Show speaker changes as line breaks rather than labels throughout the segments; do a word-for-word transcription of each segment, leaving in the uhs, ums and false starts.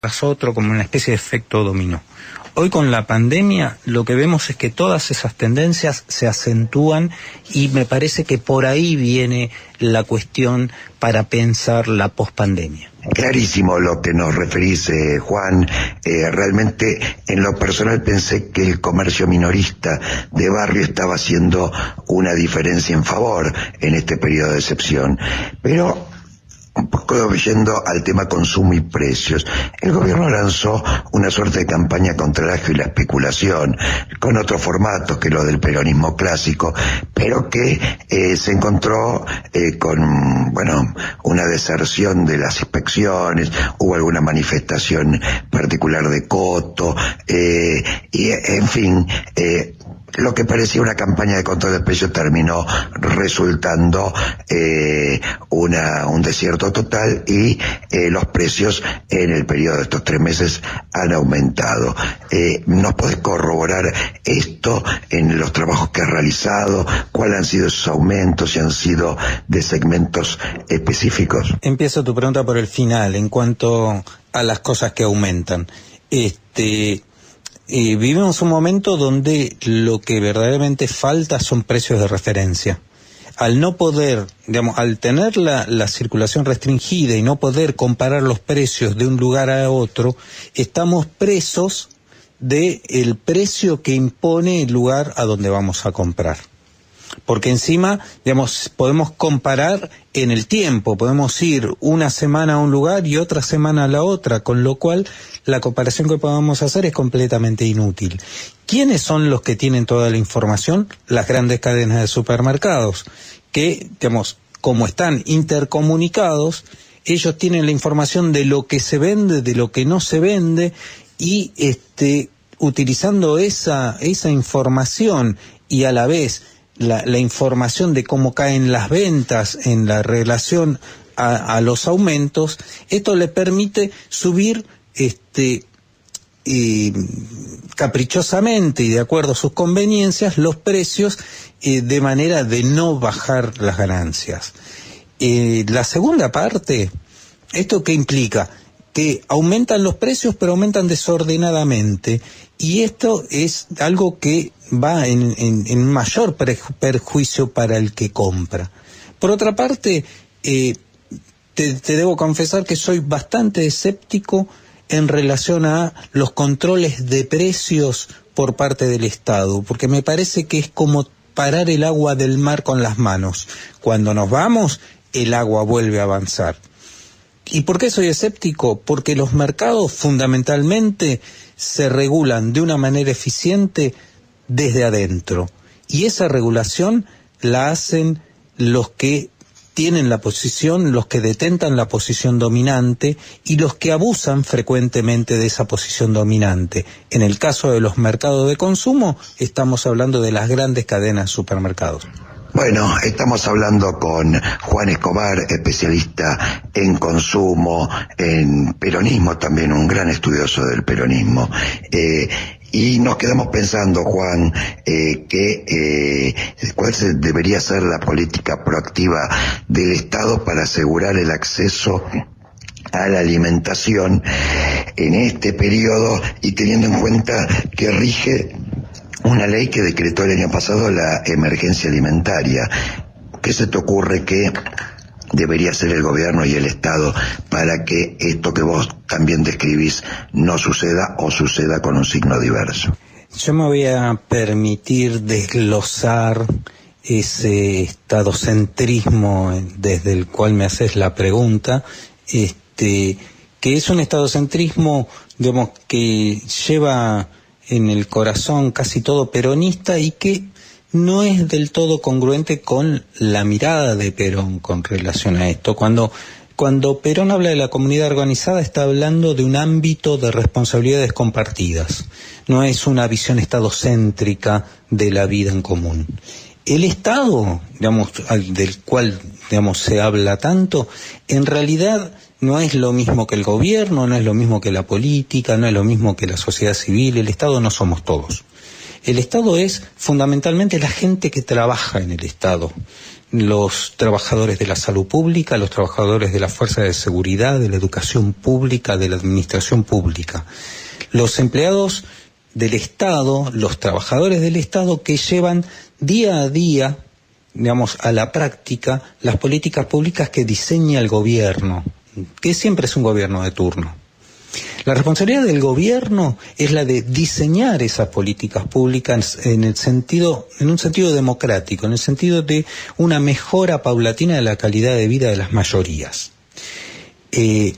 tras otro, como una especie de efecto dominó. Hoy con la pandemia lo que vemos es que todas esas tendencias se acentúan y me parece que por ahí viene la cuestión para pensar la pospandemia.
Clarísimo lo que nos referís, eh, Juan. Eh, realmente, en lo personal pensé que el comercio minorista de barrio estaba haciendo una diferencia en favor en este periodo de excepción. Pero, un poco yendo al tema consumo y precios, el gobierno lanzó una suerte de campaña contra el agio y la especulación, con otros formatos que lo del peronismo clásico, pero que eh, se encontró eh, con, bueno, una deserción de las inspecciones, hubo alguna manifestación particular de coto, eh, y en fin, eh, lo que parecía una campaña de control de precios terminó resultando eh, una un desierto total y eh, los precios en el periodo de estos tres meses han aumentado. Eh, ¿Nos podés corroborar esto en los trabajos que has realizado? ¿Cuáles han sido esos aumentos? ¿Si han sido de segmentos específicos?
Empiezo tu pregunta por el final, en cuanto a las cosas que aumentan. Este... Eh, vivimos un momento donde lo que verdaderamente falta son precios de referencia. Al no poder, digamos, al tener la, la circulación restringida y no poder comparar los precios de un lugar a otro, estamos presos del precio que impone el lugar a donde vamos a comprar. Porque encima, digamos, podemos comparar en el tiempo, podemos ir una semana a un lugar y otra semana a la otra, con lo cual la comparación que podamos hacer es completamente inútil. ¿Quiénes son los que tienen toda la información? Las grandes cadenas de supermercados, que, digamos, como están intercomunicados, ellos tienen la información de lo que se vende, de lo que no se vende, y este, utilizando esa, esa información y a la vez La, la información de cómo caen las ventas en la relación a, a los aumentos, esto le permite subir este eh, caprichosamente y de acuerdo a sus conveniencias los precios eh, de manera de no bajar las ganancias. Eh, la segunda parte, ¿esto qué implica? Que aumentan los precios pero aumentan desordenadamente, y esto es algo que va en, en, en mayor perjuicio para el que compra. Por otra parte, eh, te, te debo confesar que soy bastante escéptico en relación a los controles de precios por parte del Estado, porque me parece que es como parar el agua del mar con las manos. Cuando nos vamos, el agua vuelve a avanzar. ¿Y por qué soy escéptico? Porque los mercados fundamentalmente se regulan de una manera eficiente desde adentro. Y esa regulación la hacen los que tienen la posición, los que detentan la posición dominante y los que abusan frecuentemente de esa posición dominante. En el caso de los mercados de consumo, estamos hablando de las grandes cadenas de supermercados.
Bueno, estamos hablando con Juan Escobar, especialista en consumo, en peronismo también, un gran estudioso del peronismo. Eh, y nos quedamos pensando, Juan, eh, que eh, cuál debería ser la política proactiva del Estado para asegurar el acceso a la alimentación en este periodo y teniendo en cuenta que rige una ley que decretó el año pasado la emergencia alimentaria. ¿Qué se te ocurre que debería hacer el gobierno y el Estado para que esto que vos también describís no suceda o suceda con un signo diverso?
Yo me voy a permitir desglosar ese estadocentrismo desde el cual me haces la pregunta, este, que es un estadocentrismo, digamos, que lleva en el corazón casi todo peronista y que no es del todo congruente con la mirada de Perón con relación a esto. Cuando, cuando Perón habla de la comunidad organizada, está hablando de un ámbito de responsabilidades compartidas. No es una visión estadocéntrica de la vida en común. El Estado, digamos, del cual, digamos, se habla tanto, en realidad no es lo mismo que el gobierno, no es lo mismo que la política, no es lo mismo que la sociedad civil. El Estado no somos todos. El Estado es fundamentalmente la gente que trabaja en el Estado. los trabajadores de la salud pública, los trabajadores de la fuerza de seguridad, de la educación pública, de la administración pública, los empleados del Estado, los trabajadores del Estado que llevan día a día, digamos, a la práctica las políticas públicas que diseña el gobierno, que siempre es un gobierno de turno. La responsabilidad del gobierno es la de diseñar esas políticas públicas en el sentido, en un sentido democrático, en el sentido de una mejora paulatina de la calidad de vida de las mayorías. Eh,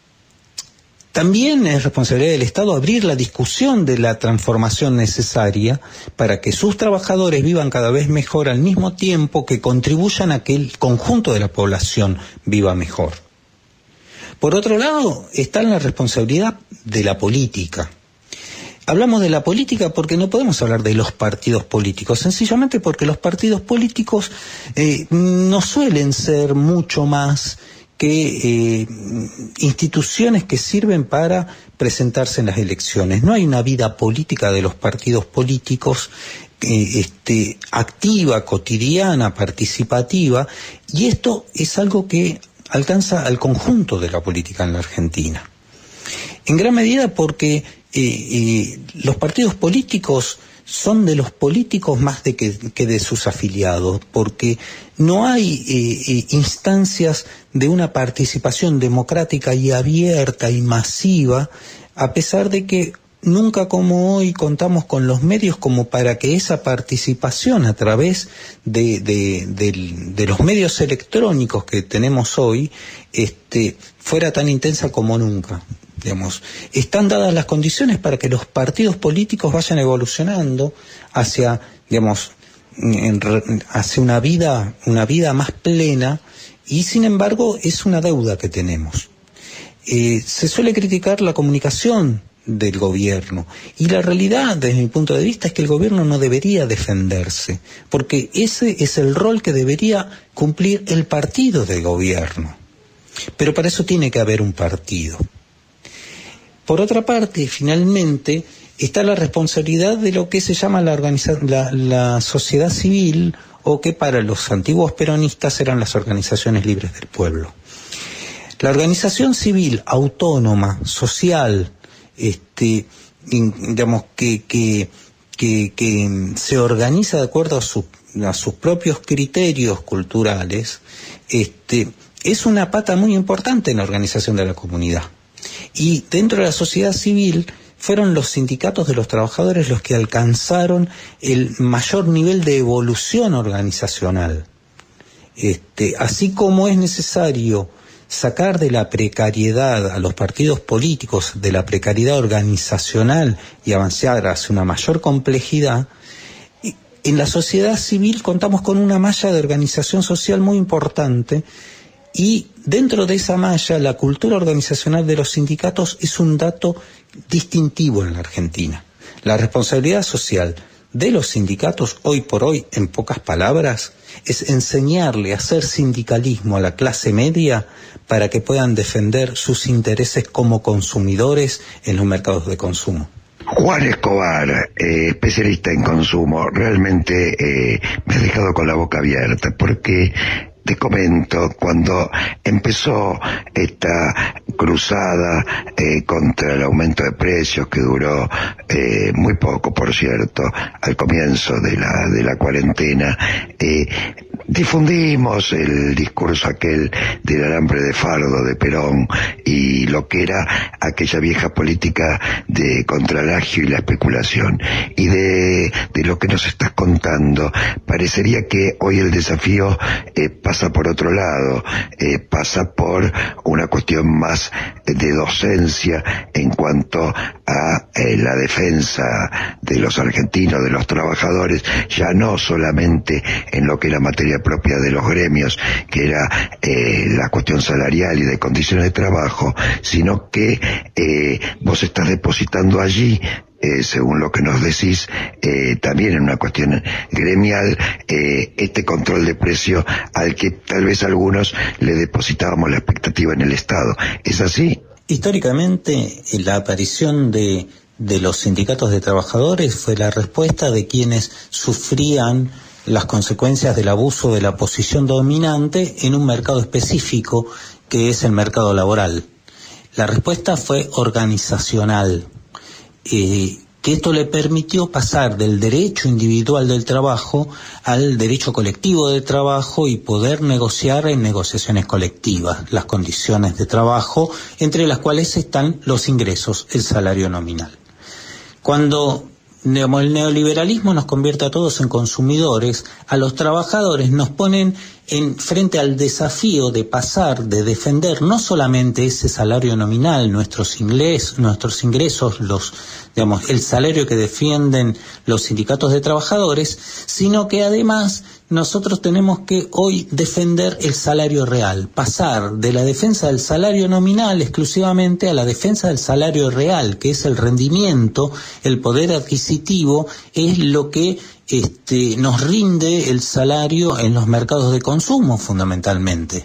También es responsabilidad del Estado abrir la discusión de la transformación necesaria para que sus trabajadores vivan cada vez mejor al mismo tiempo que contribuyan a que el conjunto de la población viva mejor. Por otro lado, está la responsabilidad de la política. Hablamos de la política porque no podemos hablar de los partidos políticos, sencillamente porque los partidos políticos eh, no suelen ser mucho más que eh, instituciones que sirven para presentarse en las elecciones. No hay una vida política de los partidos políticos eh, este, activa, cotidiana, participativa, y esto es algo que alcanza al conjunto de la política en la Argentina. En gran medida porque eh, eh, los partidos políticos son de los políticos más de que, que de sus afiliados, porque no hay eh, eh, instancias de una participación democrática y abierta y masiva, a pesar de que nunca como hoy contamos con los medios como para que esa participación a través de, de, de, de los medios electrónicos que tenemos hoy este, fuera tan intensa como nunca. Digamos, están dadas las condiciones para que los partidos políticos vayan evolucionando hacia, digamos, en, hacia una vida, una vida más plena, y sin embargo es una deuda que tenemos. Eh, se suele criticar la comunicación del gobierno, y la realidad, desde mi punto de vista, es que el gobierno no debería defenderse, porque ese es el rol que debería cumplir el partido de gobierno. Pero para eso tiene que haber un partido. Por otra parte, finalmente, está la responsabilidad de lo que se llama la, organiza- la, la sociedad civil, o que para los antiguos peronistas eran las organizaciones libres del pueblo. La organización civil autónoma, social, este, digamos, que, que, que, que se organiza de acuerdo a, su, a sus propios criterios culturales, este, es una pata muy importante en la organización de la comunidad. Y dentro de la sociedad civil fueron los sindicatos de los trabajadores los que alcanzaron el mayor nivel de evolución organizacional. Este, así como es necesario sacar de la precariedad a los partidos políticos, de la precariedad organizacional, y avanzar hacia una mayor complejidad, en la sociedad civil contamos con una malla de organización social muy importante. Y dentro de esa malla, la cultura organizacional de los sindicatos es un dato distintivo en la Argentina. La responsabilidad social de los sindicatos, hoy por hoy, en pocas palabras, es enseñarle a hacer sindicalismo a la clase media para que puedan defender sus intereses como consumidores en los mercados de consumo.
Juan Escobar, eh, especialista en consumo, realmente eh, me ha dejado con la boca abierta, porque te comento, cuando empezó esta cruzada eh, contra el aumento de precios, que duró eh, muy poco, por cierto, al comienzo de la de la cuarentena, eh, difundimos el discurso aquel del alambre de fardo de Perón y lo que era aquella vieja política de contra el agio y la especulación. Y de, de lo que nos estás contando, parecería que hoy el desafío eh, pasa por otro lado, eh, pasa por una cuestión más de docencia en cuanto a eh, la defensa de los argentinos, de los trabajadores, ya no solamente en lo que era materia propia de los gremios, que era eh, la cuestión salarial y de condiciones de trabajo, sino que eh, vos estás depositando allí, Eh, según lo que nos decís, eh, también en una cuestión gremial, eh, este control de precio al que tal vez algunos le depositábamos la expectativa en el Estado. ¿Es así?
Históricamente, la aparición de, de los sindicatos de trabajadores fue la respuesta de quienes sufrían las consecuencias del abuso de la posición dominante en un mercado específico que es el mercado laboral. La respuesta fue organizacional, eh, que esto le permitió pasar del derecho individual del trabajo al derecho colectivo del trabajo y poder negociar en negociaciones colectivas las condiciones de trabajo, entre las cuales están los ingresos, el salario nominal. Cuando digamos, el neoliberalismo nos convierte a todos en consumidores, a los trabajadores nos ponen en frente al desafío de pasar, de defender no solamente ese salario nominal, nuestros ingresos, nuestros ingresos, los, digamos, el salario que defienden los sindicatos de trabajadores, sino que además nosotros tenemos que hoy defender el salario real, pasar de la defensa del salario nominal exclusivamente a la defensa del salario real, que es el rendimiento, el poder adquisitivo, es lo que este, nos rinde el salario en los mercados de consumo fundamentalmente.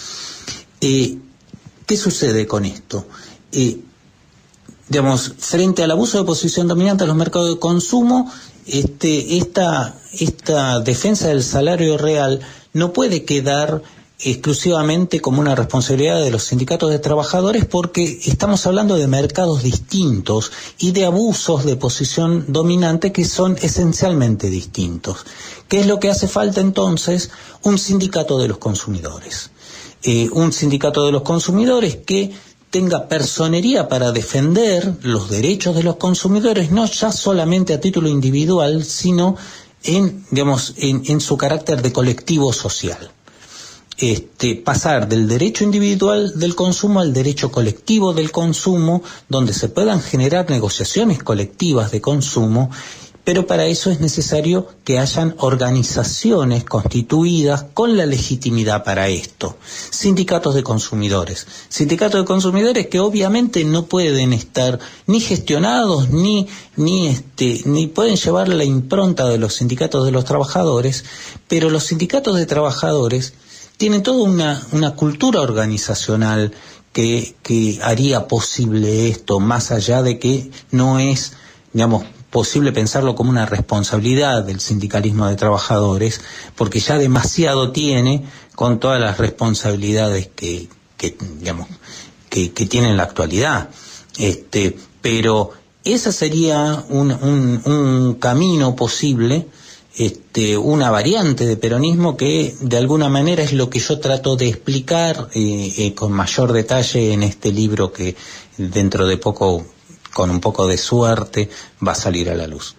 Eh, ¿Qué sucede con esto? Eh, digamos, frente al abuso de posición dominante en los mercados de consumo, este, esta, esta defensa del salario real no puede quedar exclusivamente como una responsabilidad de los sindicatos de trabajadores, porque estamos hablando de mercados distintos y de abusos de posición dominante que son esencialmente distintos. ¿Qué es lo que hace falta entonces? Un sindicato de los consumidores. Eh, un sindicato de los consumidores que tenga personería para defender los derechos de los consumidores, no ya solamente a título individual, sino en, digamos, en, en su carácter de colectivo social. Este, pasar del derecho individual del consumo al derecho colectivo del consumo, donde se puedan generar negociaciones colectivas de consumo, pero para eso es necesario que hayan organizaciones constituidas con la legitimidad para esto. Sindicatos de consumidores. Sindicatos de consumidores que obviamente no pueden estar ni gestionados ni, ni, este, ni pueden llevar la impronta de los sindicatos de los trabajadores, pero los sindicatos de trabajadores tienen toda una, una cultura organizacional que, que haría posible esto, más allá de que no es, digamos, posible pensarlo como una responsabilidad del sindicalismo de trabajadores, porque ya demasiado tiene con todas las responsabilidades que, que digamos, que, que tiene en la actualidad. Este, pero ese sería un, un, un camino posible, este, una variante de peronismo que de alguna manera es lo que yo trato de explicar eh, eh, con mayor detalle en este libro que dentro de poco, con un poco de suerte, va a salir a la luz.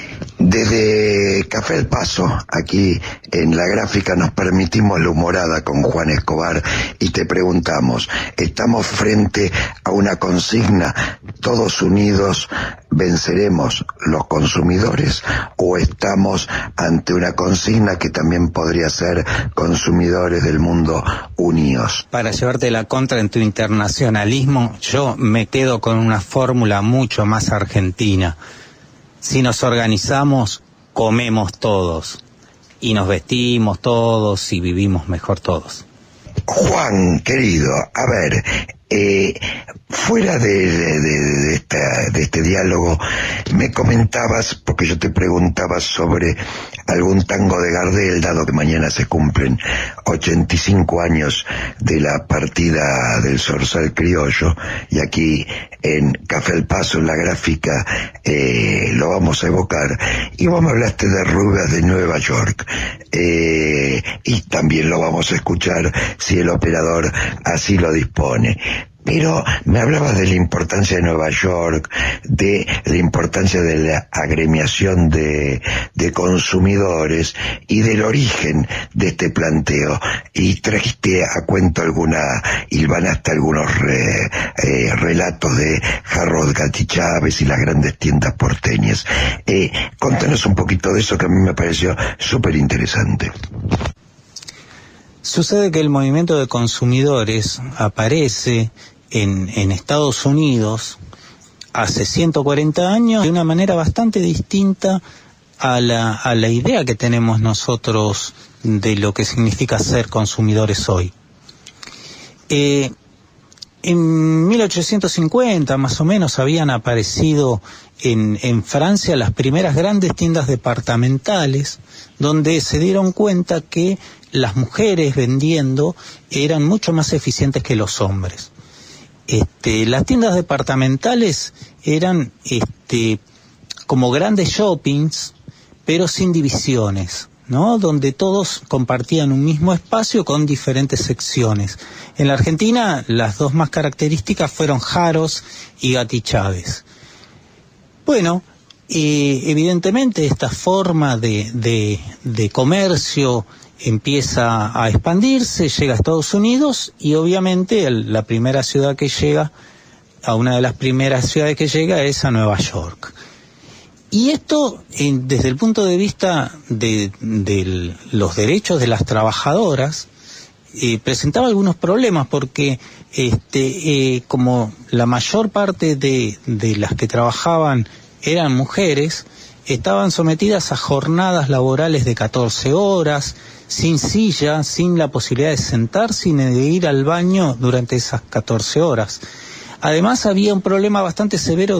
Desde Café El Paso, aquí en La Gráfica, nos permitimos la humorada con Juan Escobar y te preguntamos, ¿estamos frente a una consigna, todos unidos venceremos los consumidores, o estamos ante una consigna que también podría ser consumidores del mundo unidos?
Para llevarte la contra en tu internacionalismo, yo me quedo con una fórmula mucho más argentina. Si nos organizamos, comemos todos, y nos vestimos todos y vivimos mejor todos.
Juan, querido, a ver, eh, fuera de, de, de, de, esta, de este diálogo, me comentabas, porque yo te preguntaba sobre algún tango de Gardel, dado que mañana se cumplen ochenta y cinco años de la partida del Zorzal criollo, y aquí en Café El Paso, en La Gráfica, eh, lo vamos a evocar, y vos me hablaste de Rubias de Nueva York, eh, y también lo vamos a escuchar si el operador así lo dispone. Pero me hablabas de la importancia de Nueva York, de la importancia de la agremiación de, de consumidores y del origen de este planteo. Y trajiste a cuento alguna, hilvanaste algunos re, eh, relatos de Harold Gatti Chávez y las grandes tiendas porteñas. Eh, contanos un poquito de eso, que a mí me pareció súper interesante.
Sucede que el movimiento de consumidores aparece en, en Estados Unidos hace ciento cuarenta años de una manera bastante distinta a la, a la idea que tenemos nosotros de lo que significa ser consumidores hoy. Eh, En mil ochocientos cincuenta, más o menos, habían aparecido en, en Francia las primeras grandes tiendas departamentales, donde se dieron cuenta que las mujeres vendiendo eran mucho más eficientes que los hombres. Este, las tiendas departamentales eran este, como grandes shoppings, pero sin divisiones, ¿no? Donde todos compartían un mismo espacio con diferentes secciones. En la Argentina, las dos más características fueron Jaros y Gatti Chávez. Bueno, eh, evidentemente esta forma de, de, de comercio empieza a expandirse, llega a Estados Unidos y obviamente el, la primera ciudad que llega, a una de las primeras ciudades que llega es a Nueva York. Y esto, eh, desde el punto de vista de, de los derechos de las trabajadoras, eh, presentaba algunos problemas porque este, eh, como la mayor parte de, de las que trabajaban eran mujeres, estaban sometidas a jornadas laborales de catorce horas, sin silla, sin la posibilidad de sentarse ni de ir al baño durante esas catorce horas. Además había un problema bastante severo